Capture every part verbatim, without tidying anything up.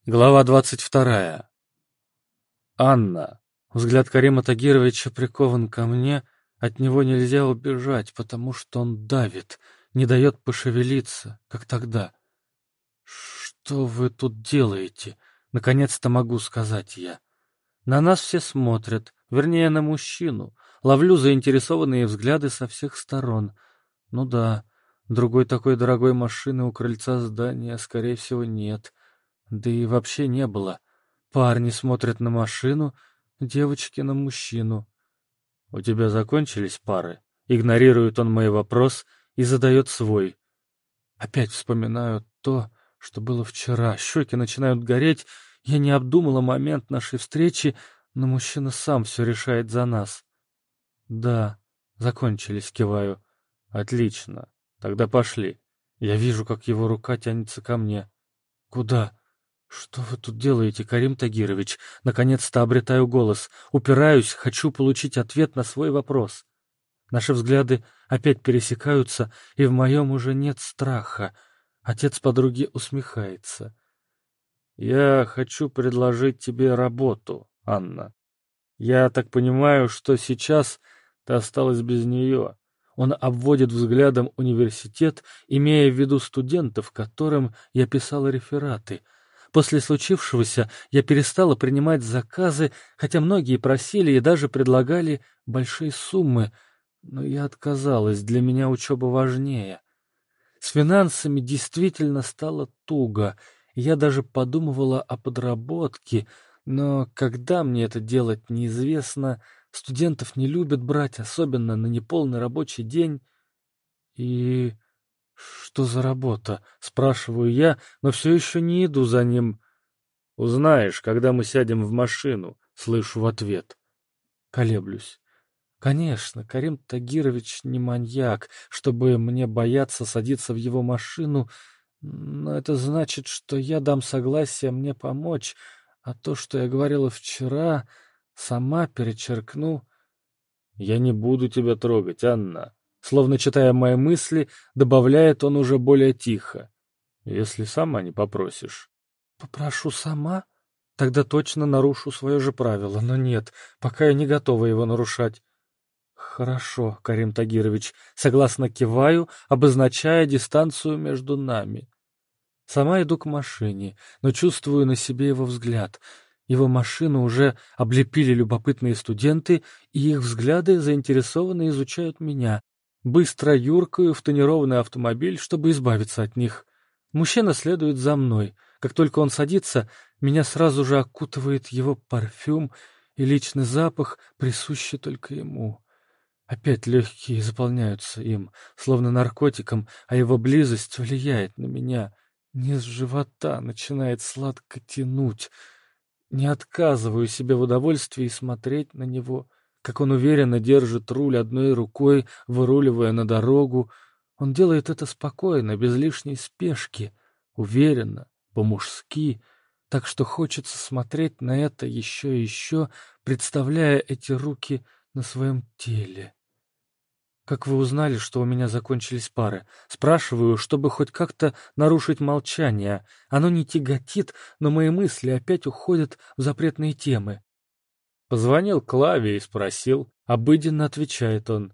Глава двадцать вторая. Анна. Взгляд Карима Тагировича прикован ко мне, от него нельзя убежать, потому что он давит, не дает пошевелиться, как тогда. «Что вы тут делаете?» — наконец-то могу сказать я. На нас все смотрят, вернее, на мужчину. Ловлю заинтересованные взгляды со всех сторон. Ну да, другой такой дорогой машины у крыльца здания, скорее всего, нет. Да и вообще не было. Парни смотрят на машину, девочки на мужчину. «У тебя закончились пары?» Игнорирует он мой вопрос и задает свой. Опять вспоминаю то, что было вчера. Щеки начинают гореть. Я не обдумала момент нашей встречи, но мужчина сам все решает за нас. «Да, закончились», — киваю. «Отлично. Тогда пошли». Я вижу, как его рука тянется ко мне. «Куда?» «Что вы тут делаете, Карим Тагирович?» Наконец-то обретаю голос. Упираюсь, хочу получить ответ на свой вопрос. Наши взгляды опять пересекаются, и в моем уже нет страха. Отец подруги усмехается. «Я хочу предложить тебе работу, Анна. Я так понимаю, что сейчас ты осталась без нее». Он обводит взглядом университет, имея в виду студентов, которым я писала рефераты. После случившегося я перестала принимать заказы, хотя многие просили и даже предлагали большие суммы, но я отказалась, для меня учеба важнее. С финансами действительно стало туго, я даже подумывала о подработке, но когда мне это делать неизвестно, студентов не любят брать, особенно на неполный рабочий день. И... «Что за работа?» — спрашиваю я, но все еще не иду за ним. «Узнаешь, когда мы сядем в машину», — слышу в ответ. Колеблюсь. Конечно, Карим Тагирович не маньяк, чтобы мне бояться садиться в его машину, но это значит, что я дам согласие мне помочь, а то, что я говорила вчера, сама перечеркну. «Я не буду тебя трогать, Анна». Словно читая мои мысли, добавляет он уже более тихо. «Если сама не попросишь». «Попрошу сама? Тогда точно нарушу свое же правило, но нет, пока я не готова его нарушать». «Хорошо, Карим Тагирович», согласно киваю, обозначая дистанцию между нами. Сама иду к машине, но чувствую на себе его взгляд. Его машину уже облепили любопытные студенты, и их взгляды заинтересованно изучают меня. Быстро юркаю в тонированный автомобиль, чтобы избавиться от них. Мужчина следует за мной. Как только он садится, меня сразу же окутывает его парфюм и личный запах, присущий только ему. Опять легкие заполняются им, словно наркотиком, а его близость влияет на меня. Низ живота начинает сладко тянуть. Не отказываю себе в удовольствии смотреть на него, как он уверенно держит руль одной рукой, выруливая на дорогу. Он делает это спокойно, без лишней спешки, уверенно, по-мужски, так что хочется смотреть на это еще и еще, представляя эти руки на своем теле. «Как вы узнали, что у меня закончились пары?» Спрашиваю, чтобы хоть как-то нарушить молчание. Оно не тяготит, но мои мысли опять уходят в запретные темы. Позвонил Клаве и спросил. Обыденно отвечает он.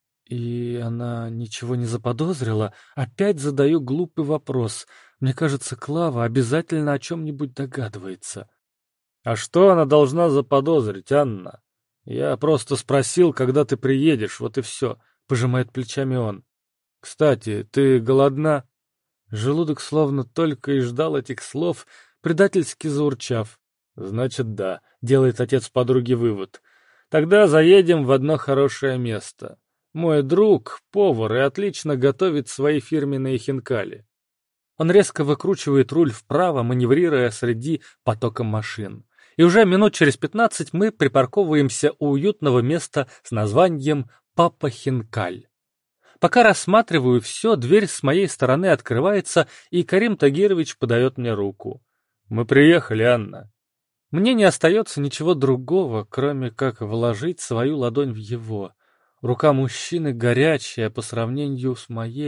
И она ничего не заподозрила? Опять задаю глупый вопрос. Мне кажется, Клава обязательно о чем-нибудь догадывается. «А что она должна заподозрить, Анна? Я просто спросил, когда ты приедешь, вот и все», — пожимает плечами он. «Кстати, ты голодна?» Желудок словно только и ждал этих слов, предательски заурчав. «Значит, да», — делает отец подруги вывод. «Тогда заедем в одно хорошее место. Мой друг — повар и отлично готовит свои фирменные хинкали». Он резко выкручивает руль вправо, маневрируя среди потока машин. И уже минут через пятнадцать мы припарковываемся у уютного места с названием «Папа Хинкаль». Пока рассматриваю все, дверь с моей стороны открывается, и Карим Тагирович подает мне руку. «Мы приехали, Анна». Мне не остается ничего другого, кроме как вложить свою ладонь в его. Рука мужчины горячая по сравнению с моей,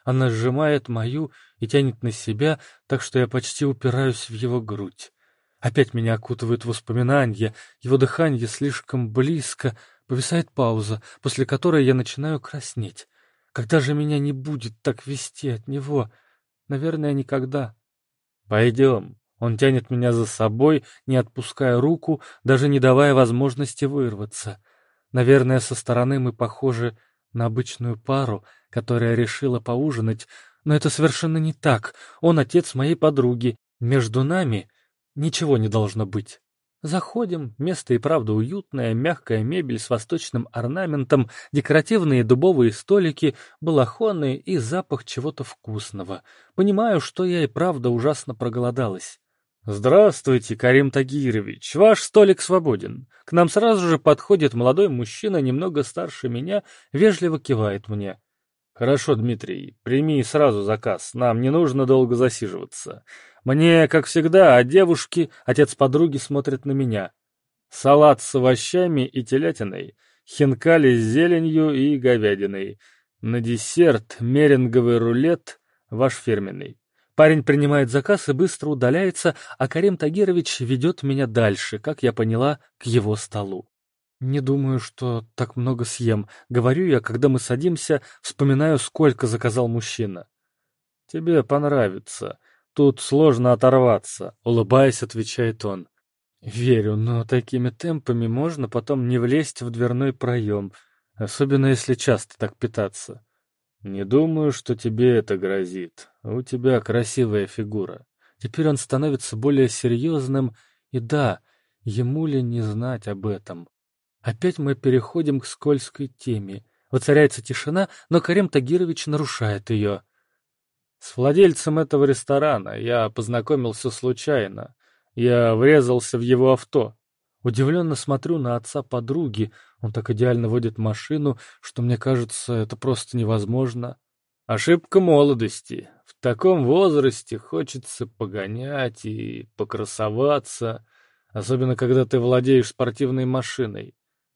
Она сжимает мою и тянет на себя, так что я почти упираюсь в его грудь. Опять меня окутывают воспоминания, его дыхание слишком близко, повисает пауза, после которой я начинаю краснеть. Когда же меня не будет так вести от него? Наверное, никогда. «Пойдем». Он тянет меня за собой, не отпуская руку, даже не давая возможности вырваться. Наверное, со стороны мы похожи на обычную пару, которая решила поужинать, но это совершенно не так. Он отец моей подруги. Между нами ничего не должно быть. Заходим, место и правда уютное, мягкая мебель с восточным орнаментом, декоративные дубовые столики, балахоны и запах чего-то вкусного. Понимаю, что я и правда ужасно проголодалась. «Здравствуйте, Карим Тагирович, ваш столик свободен». К нам сразу же подходит молодой мужчина, немного старше меня, вежливо кивает мне. «Хорошо, Дмитрий, прими сразу заказ, нам не нужно долго засиживаться. Мне, как всегда, а девушки, отец подруги смотрит на меня. Салат с овощами и телятиной, хинкали с зеленью и говядиной. На десерт меренговый рулет, ваш фирменный». Парень принимает заказ и быстро удаляется, а Карим Тагирович ведет меня дальше, как я поняла, к его столу. «Не думаю, что так много съем», — говорю я, когда мы садимся, вспоминаю, сколько заказал мужчина. «Тебе понравится. Тут сложно оторваться», — улыбаясь, отвечает он. «Верю, но такими темпами можно потом не влезть в дверной проем, особенно если часто так питаться». «Не думаю, что тебе это грозит. У тебя красивая фигура». Теперь он становится более серьезным, и да, ему ли не знать об этом. Опять мы переходим к скользкой теме. Воцаряется тишина, но Карим Тагирович нарушает ее. «С владельцем этого ресторана я познакомился случайно. Я врезался в его авто. Удивленно смотрю на отца подруги. Он так идеально водит машину, что мне кажется, это просто невозможно. Ошибка молодости. В таком возрасте хочется погонять и покрасоваться, особенно когда ты владеешь спортивной машиной.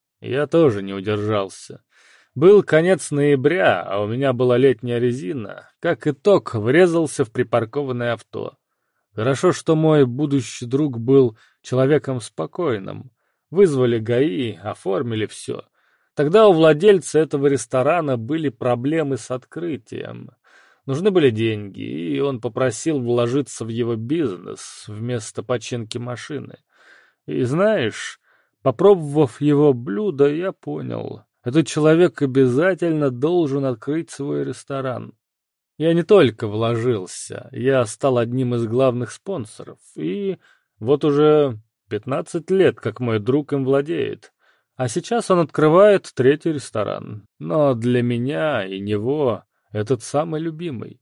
Я тоже не удержался. Был конец ноября, а у меня была летняя резина. Как итог, врезался в припаркованное авто. Хорошо, что мой будущий друг был человеком спокойным. Вызвали ГАИ, оформили все. Тогда у владельца этого ресторана были проблемы с открытием. Нужны были деньги, и он попросил вложиться в его бизнес вместо починки машины. И знаешь, попробовав его блюдо, я понял, этот человек обязательно должен открыть свой ресторан. Я не только вложился, я стал одним из главных спонсоров, и вот уже пятнадцать лет, как мой друг им владеет. А сейчас он открывает третий ресторан. Но для меня и него этот самый любимый.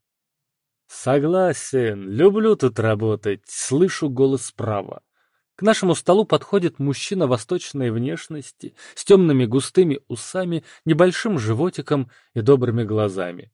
Согласен, люблю тут работать, слышу голос справа. К нашему столу подходит мужчина восточной внешности, с темными густыми усами, небольшим животиком и добрыми глазами.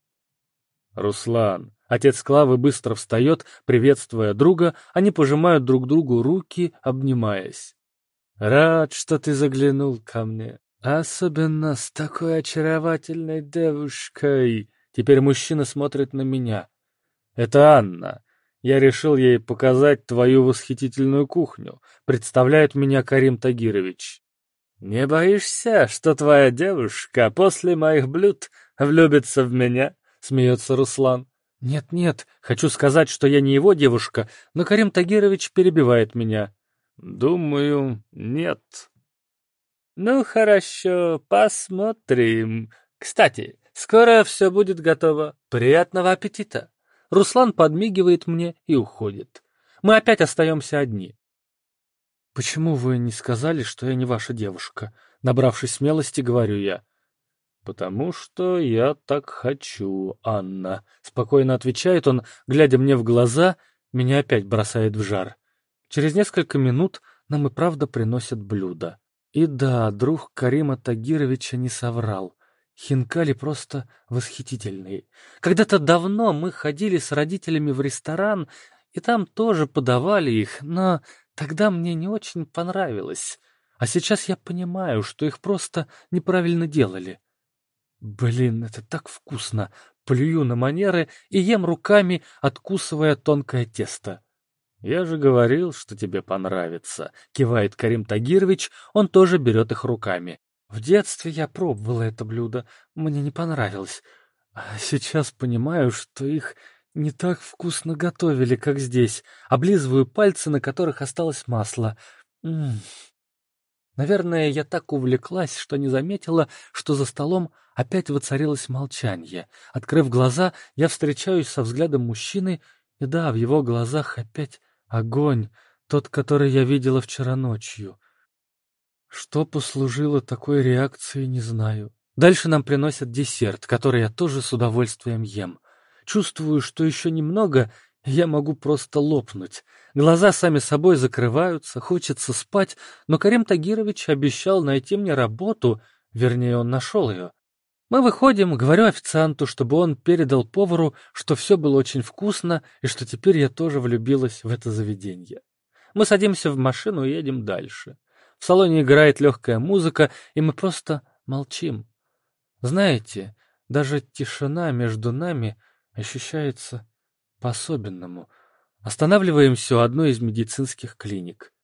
Руслан. Отец Клавы быстро встает, приветствуя друга, они пожимают друг другу руки, обнимаясь. «Рад, что ты заглянул ко мне. Особенно с такой очаровательной девушкой». Теперь мужчина смотрит на меня. «Это Анна. Я решил ей показать твою восхитительную кухню. Представляет меня Карим Тагирович». «Не боишься, что твоя девушка после моих блюд влюбится в меня?» — смеется Руслан. «Нет-нет, хочу сказать, что я не его девушка, но Карим Тагирович перебивает меня». «Думаю, нет». «Ну, хорошо, посмотрим. Кстати, скоро все будет готово. Приятного аппетита!» Руслан подмигивает мне и уходит. Мы опять остаемся одни. «Почему вы не сказали, что я не ваша девушка?» Набравшись смелости, говорю я. «Потому что я так хочу, Анна», — спокойно отвечает он, глядя мне в глаза, меня опять бросает в жар. Через несколько минут нам и правда приносят блюдо. И да, друг Карима Тагировича не соврал. Хинкали просто восхитительные. Когда-то давно мы ходили с родителями в ресторан, и там тоже подавали их, но тогда мне не очень понравилось. А сейчас я понимаю, что их просто неправильно делали. Блин, это так вкусно! Плюю на манеры и ем руками, откусывая тонкое тесто. «Я же говорил, что тебе понравится», — кивает Карим Тагирович, он тоже берет их руками. «В детстве я пробовала это блюдо, мне не понравилось. А сейчас понимаю, что их не так вкусно готовили, как здесь. Облизываю пальцы, на которых осталось масло. М. Наверное, я так увлеклась, что не заметила, что за столом опять воцарилось молчание. Открыв глаза, я встречаюсь со взглядом мужчины, и да, в его глазах опять огонь, тот, который я видела вчера ночью. Что послужило такой реакцией, не знаю. Дальше нам приносят десерт, который я тоже с удовольствием ем. Чувствую, что еще немного, и я могу просто лопнуть. Глаза сами собой закрываются, хочется спать, но Карим Тагирович обещал найти мне работу, вернее, он нашел ее. Мы выходим, говорю официанту, чтобы он передал повару, что все было очень вкусно и что теперь я тоже влюбилась в это заведение. Мы садимся в машину и едем дальше. В салоне играет легкая музыка, и мы просто молчим. Знаете, даже тишина между нами ощущается по-особенному. Останавливаемся у одной из медицинских клиник.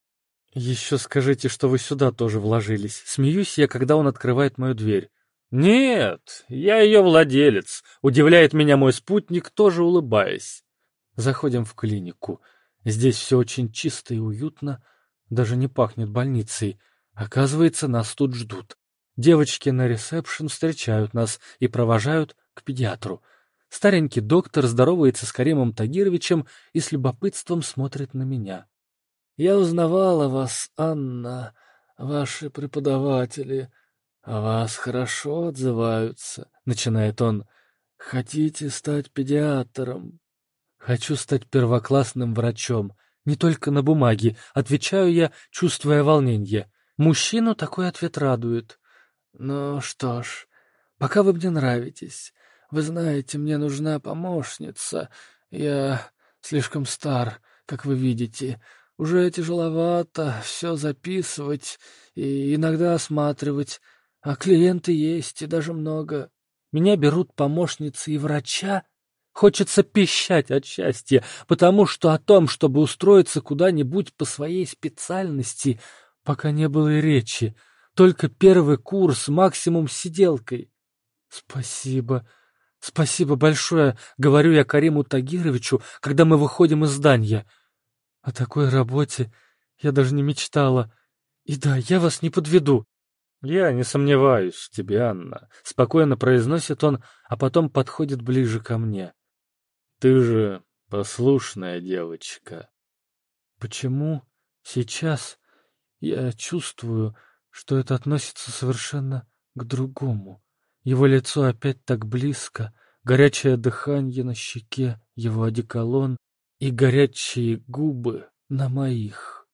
«Еще скажите, что вы сюда тоже вложились». Смеюсь я, когда он открывает мою дверь. «Нет, я ее владелец», — удивляет меня мой спутник, тоже улыбаясь. Заходим в клинику. Здесь все очень чисто и уютно, даже не пахнет больницей. Оказывается, нас тут ждут. Девочки на ресепшн встречают нас и провожают к педиатру. Старенький доктор здоровается с Каримом Тагировичем и с любопытством смотрит на меня. «Я узнавала вас, Анна, ваши преподаватели. О вас хорошо отзываются», — начинает он. «Хотите стать педиатром?» «Хочу стать первоклассным врачом. Не только на бумаге», — отвечаю я, чувствуя волнение. Мужчину такой ответ радует. «Ну что ж, пока вы мне нравитесь. Вы знаете, мне нужна помощница. Я слишком стар, как вы видите. Уже тяжеловато все записывать и иногда осматривать. А клиенты есть, и даже много. Меня берут помощницы и врача. Хочется пищать от счастья, потому что о том, чтобы устроиться куда-нибудь по своей специальности, пока не было и речи. Только первый курс, максимум с сиделкой. Спасибо. Спасибо большое, говорю я Кариму Тагировичу, когда мы выходим из здания. О такой работе я даже не мечтала. И да, я вас не подведу. «Я не сомневаюсь в тебе, Анна», — спокойно произносит он, а потом подходит ближе ко мне. «Ты же послушная девочка». Почему сейчас я чувствую, что это относится совершенно к другому? Его лицо опять так близко, горячее дыхание на щеке, его одеколон и горячие губы на моих.